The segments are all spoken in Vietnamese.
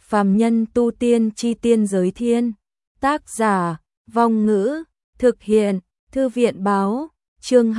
Phàm nhân tu tiên chi tiên giới thiên. Tác giả, Vong Ngữ, thực hiện, Thư viện báo, chương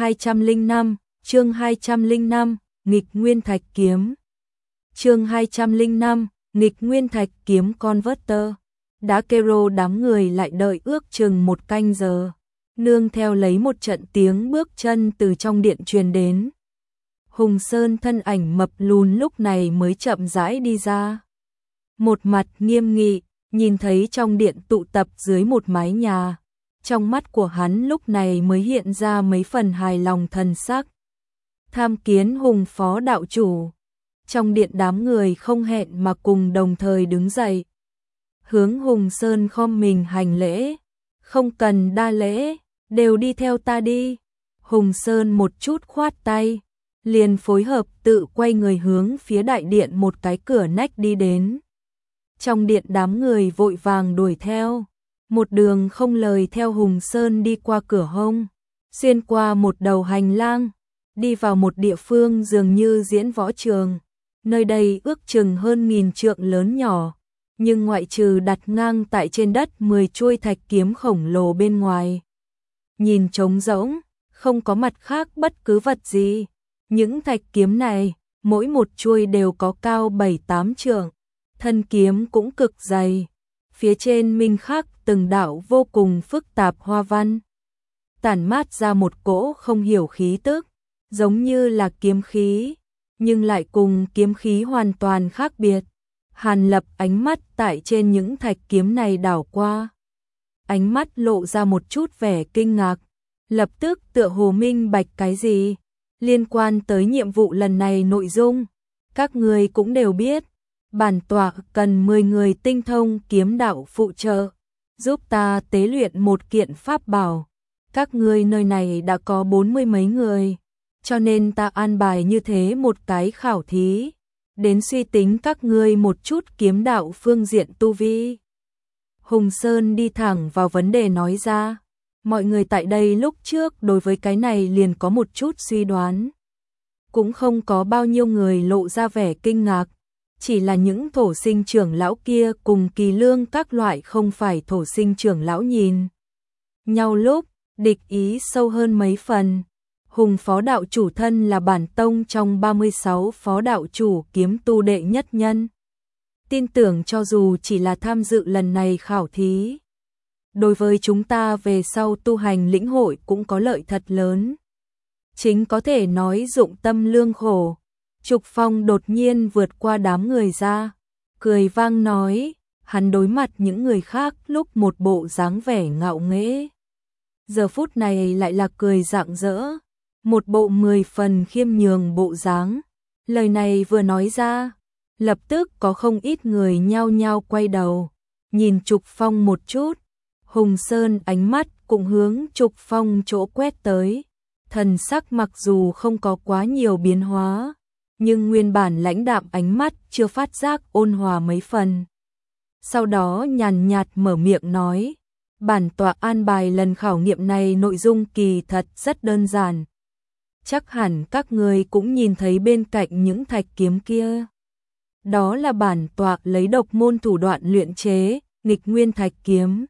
205, nghịch nguyên thạch kiếm. Chương 205, nghịch nguyên thạch kiếm converter. Đã kêu đám người lại đợi ước chừng một canh giờ, nương theo lấy một trận tiếng bước chân từ trong điện truyền đến. Hùng Sơn thân ảnh mập lùn lúc này mới chậm rãi đi ra. Một mặt nghiêm nghị, nhìn thấy trong điện tụ tập dưới một mái nhà. Trong mắt của hắn lúc này mới hiện ra mấy phần hài lòng thần sắc. Tham kiến Hùng phó đạo chủ. Trong điện đám người không hẹn mà cùng đồng thời đứng dậy. Hướng Hùng Sơn khom mình hành lễ. Không cần đa lễ, đều đi theo ta đi. Hùng Sơn một chút khoát tay, liền phối hợp tự quay người hướng phía đại điện một cái cửa nách đi đến. Trong điện đám người vội vàng đuổi theo, một đường không lời theo Hùng Sơn đi qua cửa hông, xuyên qua một đầu hành lang, đi vào một địa phương dường như diễn võ trường. Nơi đây ước chừng hơn 1000 trượng lớn nhỏ, nhưng ngoại trừ đặt ngang tại trên đất 10 chuôi thạch kiếm khổng lồ bên ngoài, nhìn trống rỗng, không có mặt khác bất cứ vật gì. Những thạch kiếm này, mỗi một chuôi đều có cao 7-8 trượng, thân kiếm cũng cực dày, phía trên minh khắc từng đạo vô cùng phức tạp hoa văn, tản mát ra một cỗ không hiểu khí tức, giống như là kiếm khí, nhưng lại cùng kiếm khí hoàn toàn khác biệt. Hàn Lập ánh mắt tại trên những thạch kiếm này đảo qua, ánh mắt lộ ra một chút vẻ kinh ngạc, lập tức tựa hồ minh bạch cái gì liên quan tới nhiệm vụ lần này nội dung. Các người cũng đều biết, bản tọa cần 10 người tinh thông kiếm đạo phụ trợ, giúp ta tế luyện một kiện pháp bảo. Các ngươi nơi này đã có 40 mấy người, cho nên ta an bài như thế một cái khảo thí, đến suy tính các ngươi một chút kiếm đạo phương diện tu vi. Hùng Sơn đi thẳng vào vấn đề nói ra. Mọi người tại đây lúc trước đối với cái này liền có một chút suy đoán. Cũng không có bao nhiêu người lộ ra vẻ kinh ngạc, chỉ là những thổ sinh trưởng lão kia cùng Kỳ Lương các loại không phải thổ sinh trưởng lão nhìn nhau lúc, địch ý sâu hơn mấy phần. Hùng phó đạo chủ thân là bản tông trong 36 phó đạo chủ kiếm tu đệ nhất nhân. Tin tưởng cho dù chỉ là tham dự lần này khảo thí, đối với chúng ta về sau tu hành lĩnh hội cũng có lợi thật lớn. Chính có thể nói dụng tâm lương khổ. Trục Phong đột nhiên vượt qua đám người ra, cười vang nói, hắn đối mặt những người khác lúc một bộ dáng vẻ ngạo nghễ, giờ phút này lại là cười rạng rỡ, một bộ 10 phần khiêm nhường bộ dáng. Lời này vừa nói ra, lập tức có không ít người nhao nhao quay đầu, nhìn Trục Phong một chút. Hùng Sơn ánh mắt cũng hướng Trục Phong chỗ quét tới, thần sắc mặc dù không có quá nhiều biến hóa, nhưng nguyên bản lãnh đạm ánh mắt chưa phát giác ôn hòa mấy phần. Sau đó nhàn nhạt mở miệng nói, bản tọa an bài lần khảo nghiệm này nội dung kỳ thật rất đơn giản. Chắc hẳn các người cũng nhìn thấy bên cạnh những thạch kiếm kia. Đó là bản tọa lấy độc môn thủ đoạn luyện chế, nghịch nguyên thạch kiếm.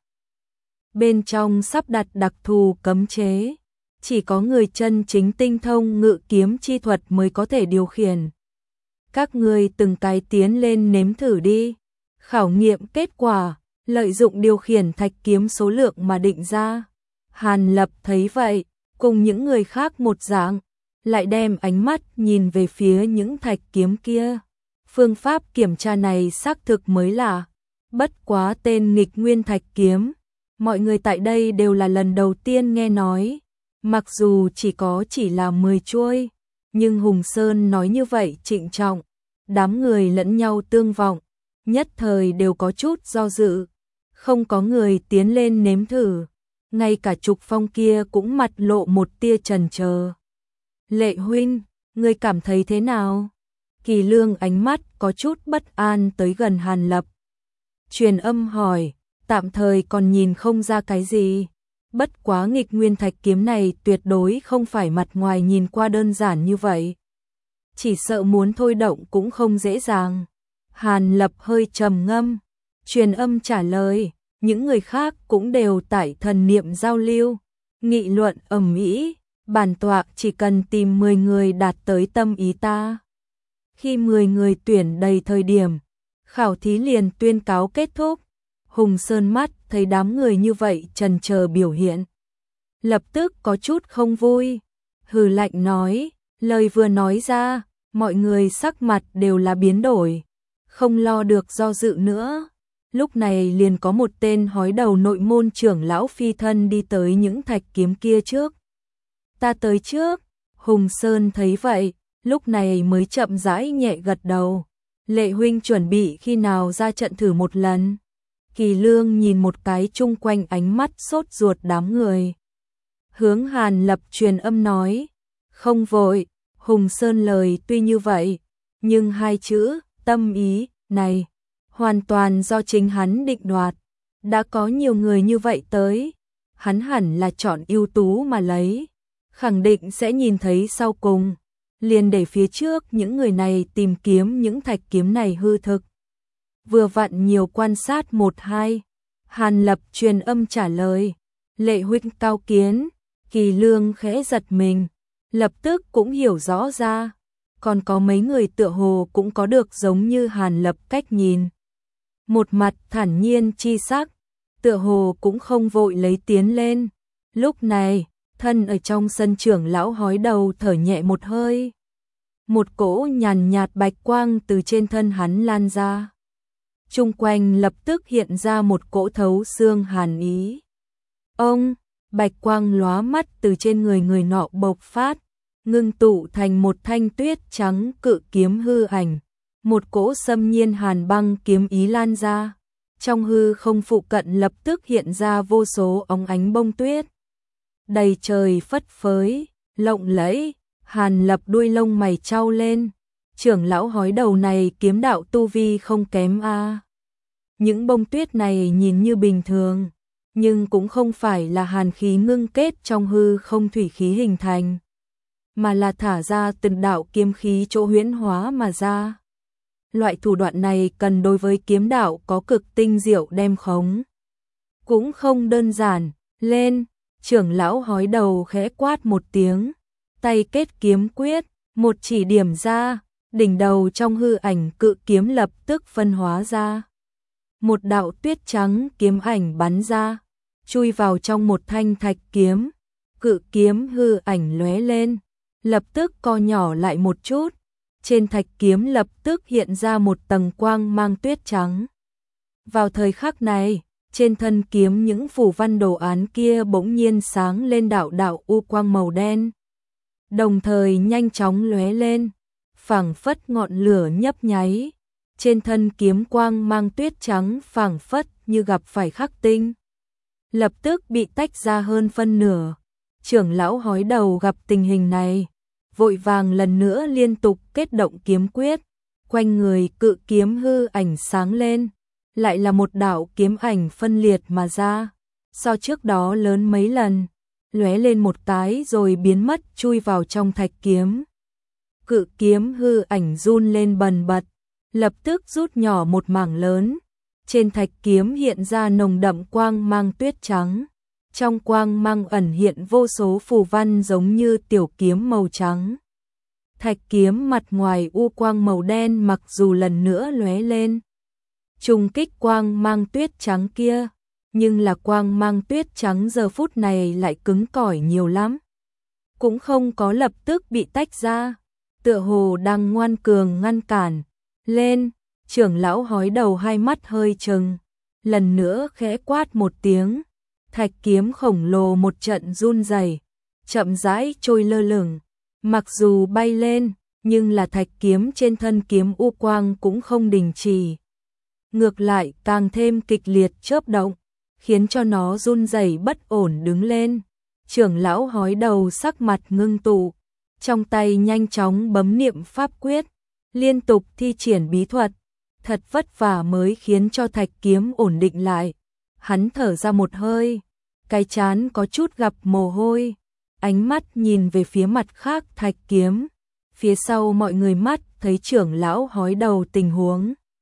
Bên trong sắp đặt đặc thù cấm chế, chỉ có người chân chính tinh thông ngự kiếm chi thuật mới có thể điều khiển. Các người từng cái tiến lên nếm thử đi. Khảo nghiệm kết quả, lợi dụng điều khiển thạch kiếm số lượng mà định ra. Hàn Lập thấy vậy, cùng những người khác một dạng, lại đem ánh mắt nhìn về phía những thạch kiếm kia. Phương pháp kiểm tra này xác thực mới lạ, bất quá tên nghịch nguyên thạch kiếm, mọi người tại đây đều là lần đầu tiên nghe nói. Mặc dù chỉ là 10 chuôi, nhưng Hùng Sơn nói như vậy trịnh trọng, đám người lẫn nhau tương vọng, nhất thời đều có chút do dự, không có người tiến lên nếm thử, ngay cả Trục Phong kia cũng mặt lộ một tia chần chờ. Lệ huynh, ngươi cảm thấy thế nào? Kỳ Lương ánh mắt có chút bất an tới gần Hàn Lập, truyền âm hỏi, tạm thời còn nhìn không ra cái gì. Bất quá nghịch nguyên thạch kiếm này tuyệt đối không phải mặt ngoài nhìn qua đơn giản như vậy. Chỉ sợ muốn thôi động cũng không dễ dàng. Hàn Lập hơi trầm ngâm, truyền âm trả lời, những người khác cũng đều tải thần niệm giao lưu, nghị luận ầm ĩ, bản tọa chỉ cần tìm 10 người đạt tới tâm ý ta. Khi 10 người tuyển đầy thời điểm, khảo thí liền tuyên cáo kết thúc. Hùng Sơn mắt thấy đám người như vậy chần chờ biểu hiện, lập tức có chút không vui, hừ lạnh nói, lời vừa nói ra, mọi người sắc mặt đều là biến đổi, không lo được do dự nữa. Lúc này liền có một tên hói đầu nội môn trưởng lão phi thân đi tới những thạch kiếm kia trước. Ta tới trước. Hùng Sơn thấy vậy, lúc này mới chậm rãi nhẹ gật đầu. Lệ huynh chuẩn bị khi nào ra trận thử một lần. Kỳ Lương nhìn một cái chung quanh ánh mắt sốt ruột đám người. Hướng Hàn Lập truyền âm nói, không vội. Hùng Sơn lời tuy như vậy, nhưng hai chữ tâm ý này hoàn toàn do chính hắn định đoạt. Đã có nhiều người như vậy tới, hắn hẳn là chọn ưu tú mà lấy, khẳng định sẽ nhìn thấy sau cùng, liền để phía trước những người này tìm kiếm những thạch kiếm này hư thực. Vừa vặn nhiều quan sát 1-2, Hàn Lập truyền âm trả lời, Lệ huynh cao kiến. Kỳ Lương khẽ giật mình, lập tức cũng hiểu rõ ra, còn có mấy người tựa hồ cũng có được giống như Hàn Lập cách nhìn. Một mặt thản nhiên chi sắc, tựa hồ cũng không vội lấy tiến lên. Lúc này, thân ở trong sân trưởng lão hói đầu thở nhẹ một hơi. Một cỗ nhàn nhạt bạch quang từ trên thân hắn lan ra. Chung quanh lập tức hiện ra một cỗ thấu xương hàn ý. Ông, bạch quang lóa mắt từ trên người người nọ bộc phát, ngưng tụ thành một thanh tuyết trắng cự kiếm hư ảnh. Một cỗ xâm nhiên hàn băng kiếm ý lan ra, trong hư không phụ cận lập tức hiện ra vô số óng ánh bông tuyết. Đầy trời phất phới, lộng lẫy, Hàn Lập đuôi lông mày chau lên, trưởng lão hói đầu này kiếm đạo tu vi không kém a. Những bông tuyết này nhìn như bình thường, nhưng cũng không phải là hàn khí ngưng kết trong hư không thủy khí hình thành, mà là thả ra từng đạo kiếm khí chỗ huyễn hóa mà ra. Loại thủ đoạn này cần đối với kiếm đạo có cực tinh diệu đem khống. Cũng không đơn giản, lên, trưởng lão hói đầu khẽ quát một tiếng, tay kết kiếm quyết, một chỉ điểm ra, đỉnh đầu trong hư ảnh cự kiếm lập tức phân hóa ra. Một đạo tuyết trắng kiếm ảnh bắn ra, chui vào trong một thanh thạch kiếm, cự kiếm hư ảnh lóe lên, lập tức co nhỏ lại một chút. Trên thạch kiếm lập tức hiện ra một tầng quang mang tuyết trắng. Vào thời khắc này, trên thân kiếm những phù văn đồ án kia bỗng nhiên sáng lên đạo đạo u quang màu đen. Đồng thời nhanh chóng lóe lên, phảng phất ngọn lửa nhấp nháy. Trên thân kiếm quang mang tuyết trắng phảng phất như gặp phải khắc tinh. Lập tức bị tách ra hơn phân nửa. Trưởng lão hói đầu gặp tình hình này, vội vàng lần nữa liên tục kết động kiếm quyết, quanh người cự kiếm hư ảnh sáng lên, lại là một đạo kiếm ảnh phân liệt mà ra, so trước đó lớn mấy lần, lóe lên một cái rồi biến mất chui vào trong thạch kiếm. Cự kiếm hư ảnh run lên bần bật, lập tức rút nhỏ một mảng lớn, trên thạch kiếm hiện ra nồng đậm quang mang tuyết trắng. Trong quang mang ẩn hiện vô số phù văn giống như tiểu kiếm màu trắng. Thạch kiếm mặt ngoài u quang màu đen mặc dù lần nữa lóe lên, trùng kích quang mang tuyết trắng kia, nhưng là quang mang tuyết trắng giờ phút này lại cứng cỏi nhiều lắm. Cũng không có lập tức bị tách ra, tựa hồ đang ngoan cường ngăn cản. Lên, trưởng lão hói đầu hai mắt hơi trừng, lần nữa khẽ quát một tiếng. Thạch kiếm khổng lồ một trận run rẩy, chậm rãi trôi lơ lửng, mặc dù bay lên, nhưng là thạch kiếm trên thân kiếm u quang cũng không đình chỉ. Ngược lại càng thêm kịch liệt chớp động, khiến cho nó run rẩy bất ổn đứng lên. Trưởng lão hói đầu sắc mặt ngưng tụ, trong tay nhanh chóng bấm niệm pháp quyết, liên tục thi triển bí thuật, thật vất vả mới khiến cho thạch kiếm ổn định lại. Hắn thở ra một hơi, cái trán có chút gặp mồ hôi, ánh mắt nhìn về phía mặt khác thạch kiếm. Phía sau mọi người mắt thấy trưởng lão hói đầu tình huống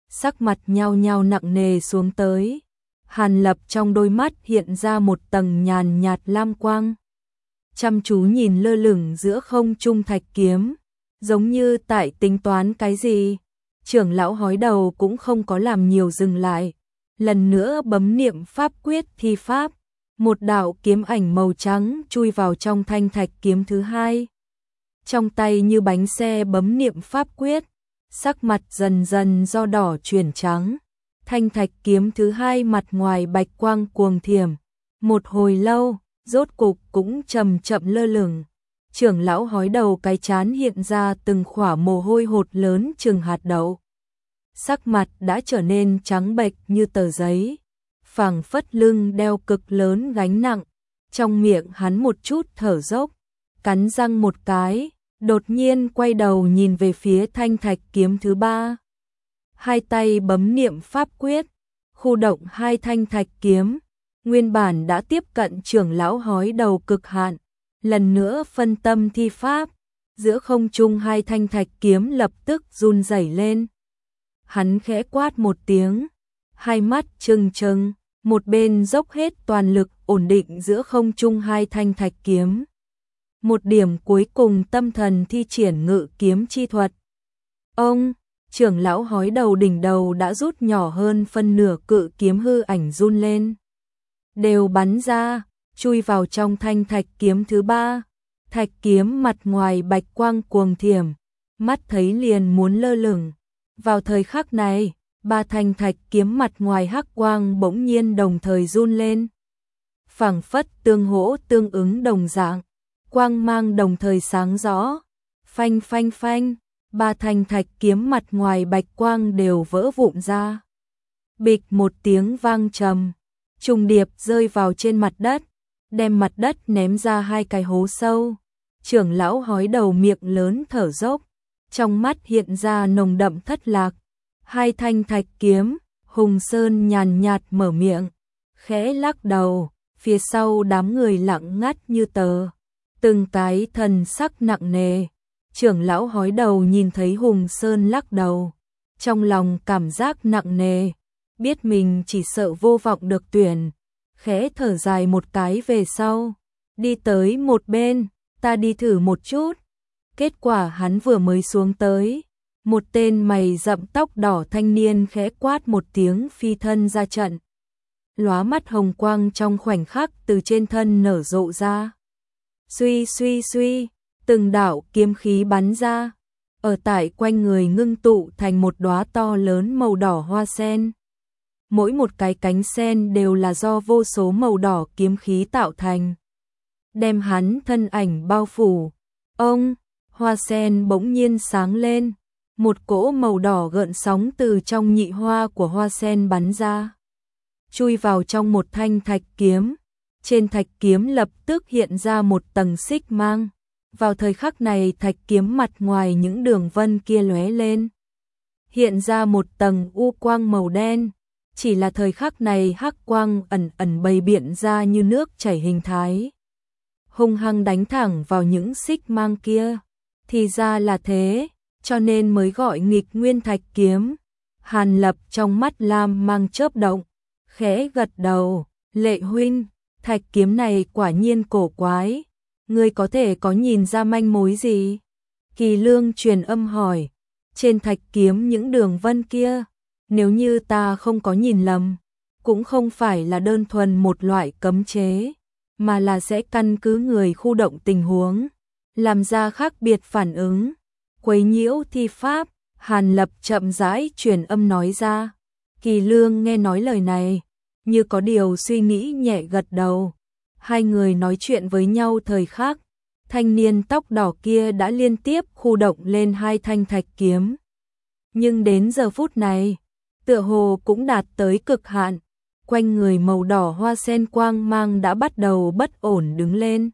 sắc mặt nhao nhao nặng nề xuống tới. Hàn Lập trong đôi mắt hiện ra một tầng nhàn nhạt lam quang. Chăm chú nhìn lơ lửng giữa không trung thạch kiếm, giống như tại tính toán cái gì. Trưởng lão hói đầu cũng không có làm nhiều dừng lại, lần nữa bấm niệm pháp quyết thi pháp, một đạo kiếm ảnh màu trắng chui vào trong thanh thạch kiếm thứ hai. Trong tay như bánh xe bấm niệm pháp quyết, sắc mặt dần dần do đỏ chuyển trắng. Thanh thạch kiếm thứ hai mặt ngoài bạch quang cuồng thiểm, một hồi lâu, rốt cục cũng chậm chậm lơ lửng. Trưởng lão hói đầu cái trán hiện ra từng khỏa mồ hôi hột lớn chừng hạt đậu. Sắc mặt đã trở nên trắng bệch như tờ giấy, phảng phất lưng đeo cực lớn gánh nặng. Trong miệng hắn một chút thở dốc, cắn răng một cái, đột nhiên quay đầu nhìn về phía thanh thạch kiếm thứ ba. Hai tay bấm niệm pháp quyết, khu động hai thanh thạch kiếm, nguyên bản đã tiếp cận trưởng lão hói đầu cực hạn, lần nữa phân tâm thi pháp, giữa không trung hai thanh thạch kiếm lập tức run rẩy lên. Hắn khẽ quát một tiếng, hai mắt trừng trừng, một bên dốc hết toàn lực ổn định giữa không trung hai thanh thạch kiếm. Một điểm cuối cùng tâm thần thi triển ngự kiếm chi thuật. Ông, trưởng lão hói đầu đỉnh đầu đã rút nhỏ hơn phân nửa cự kiếm hư ảnh run lên. Đều bắn ra, chui vào trong thanh thạch kiếm thứ ba. Thạch kiếm mặt ngoài bạch quang cuồng thiểm, mắt thấy liền muốn lơ lửng. Vào thời khắc này, ba thanh thạch kiếm mặt ngoài hắc quang bỗng nhiên đồng thời run lên. Phảng phất tương hỗ tương ứng đồng dạng, quang mang đồng thời sáng rõ. Phanh phanh phanh, ba thanh thạch kiếm mặt ngoài bạch quang đều vỡ vụn ra. Bịch một tiếng vang trầm, trùng điệp rơi vào trên mặt đất, đem mặt đất ném ra hai cái hố sâu. Trưởng lão hói đầu miệng lớn thở dốc, trong mắt hiện ra nồng đậm thất lạc. Hai thanh thạch kiếm, Hùng Sơn nhàn nhạt mở miệng, khẽ lắc đầu, phía sau đám người lặng ngắt như tờ, từng cái thần sắc nặng nề. Trưởng lão hói đầu nhìn thấy Hùng Sơn lắc đầu, trong lòng cảm giác nặng nề, biết mình chỉ sợ vô vọng được tuyển, khẽ thở dài một cái về sau, đi tới một bên, ta đi thử một chút. Kết quả hắn vừa mới xuống tới, một tên mày rậm tóc đỏ thanh niên khẽ quát một tiếng phi thân ra trận. Lóa mắt hồng quang trong khoảnh khắc từ trên thân nở rộ ra. Suy suy suy, từng đạo kiếm khí bắn ra, ở tại quanh người ngưng tụ thành một đóa to lớn màu đỏ hoa sen. Mỗi một cái cánh sen đều là do vô số màu đỏ kiếm khí tạo thành, đem hắn thân ảnh bao phủ. Ông, hoa sen bỗng nhiên sáng lên, một cỗ màu đỏ gợn sóng từ trong nhị hoa của hoa sen bắn ra, chui vào trong một thanh thạch kiếm. Trên thạch kiếm lập tức hiện ra một tầng xích mang. Vào thời khắc này thạch kiếm mặt ngoài những đường vân kia lóe lên, hiện ra một tầng u quang màu đen. Chỉ là thời khắc này hắc quang ẩn ẩn bày biện ra như nước chảy hình thái, hung hăng đánh thẳng vào những xích mang kia. Thì ra là thế, cho nên mới gọi nghịch nguyên thạch kiếm. Hàn Lập trong mắt lam mang chớp động, khẽ gật đầu, Lệ huynh, thạch kiếm này quả nhiên cổ quái, ngươi có thể có nhìn ra manh mối gì? Kỳ Lương truyền âm hỏi, trên thạch kiếm những đường vân kia, nếu như ta không có nhìn lầm, cũng không phải là đơn thuần một loại cấm chế, mà là sẽ căn cứ người khu động tình huống, làm ra khác biệt phản ứng, quấy nhiễu thi pháp. Hàn Lập chậm rãi truyền âm nói ra. Kỳ Lương nghe nói lời này, như có điều suy nghĩ nhẹ gật đầu. Hai người nói chuyện với nhau thời khắc, thanh niên tóc đỏ kia đã liên tiếp khu động lên hai thanh thạch kiếm. Nhưng đến giờ phút này, tựa hồ cũng đạt tới cực hạn, quanh người màu đỏ hoa sen quang mang đã bắt đầu bất ổn đứng lên.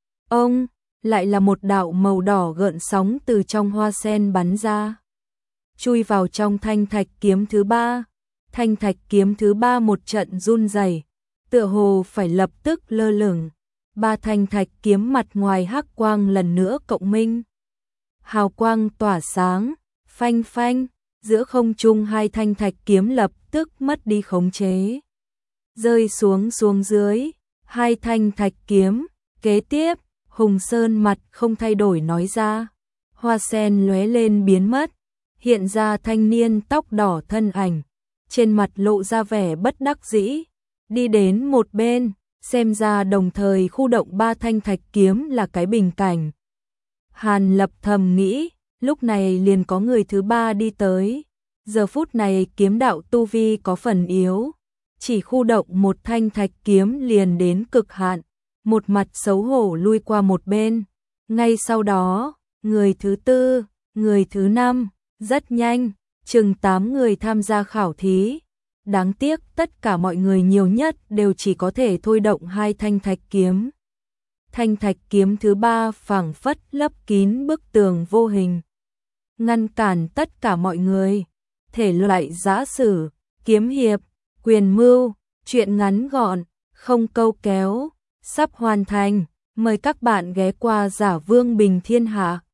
Ông, lại là một đạo màu đỏ gợn sóng từ trong hoa sen bắn ra, chui vào trong thanh thạch kiếm thứ ba. Thanh thạch kiếm thứ ba một trận run rẩy, tựa hồ phải lập tức lơ lửng. Ba thanh thạch kiếm mặt ngoài hắc quang lần nữa cộng minh, hào quang tỏa sáng, phanh phanh, giữa không trung hai thanh thạch kiếm lập tức mất đi khống chế, rơi xuống dưới, hai thanh thạch kiếm. Kế tiếp, Hùng Sơn mặt không thay đổi nói ra, hoa sen lóe lên biến mất, hiện ra thanh niên tóc đỏ thân ảnh, trên mặt lộ ra vẻ bất đắc dĩ, đi đến một bên, xem ra đồng thời khu động ba thanh thạch kiếm là cái bình cảnh. Hàn Lập thầm nghĩ, lúc này liền có người thứ ba đi tới, giờ phút này kiếm đạo tu vi có phần yếu, chỉ khu động một thanh thạch kiếm liền đến cực hạn, một mặt xấu hổ lui qua một bên. Ngay sau đó, người thứ tư, người thứ năm, rất nhanh, chừng 8 người tham gia khảo thí. Đáng tiếc tất cả mọi người nhiều nhất đều chỉ có thể thôi động hai thanh thạch kiếm. Thanh thạch kiếm thứ ba phảng phất lấp kín bức tường vô hình, ngăn cản tất cả mọi người. Thể loại giã sử, kiếm hiệp, quyền mưu, truyện ngắn gọn, không câu kéo, sắp hoàn thành. Mời các bạn ghé qua Giả Vương Bình Thiên Hạ.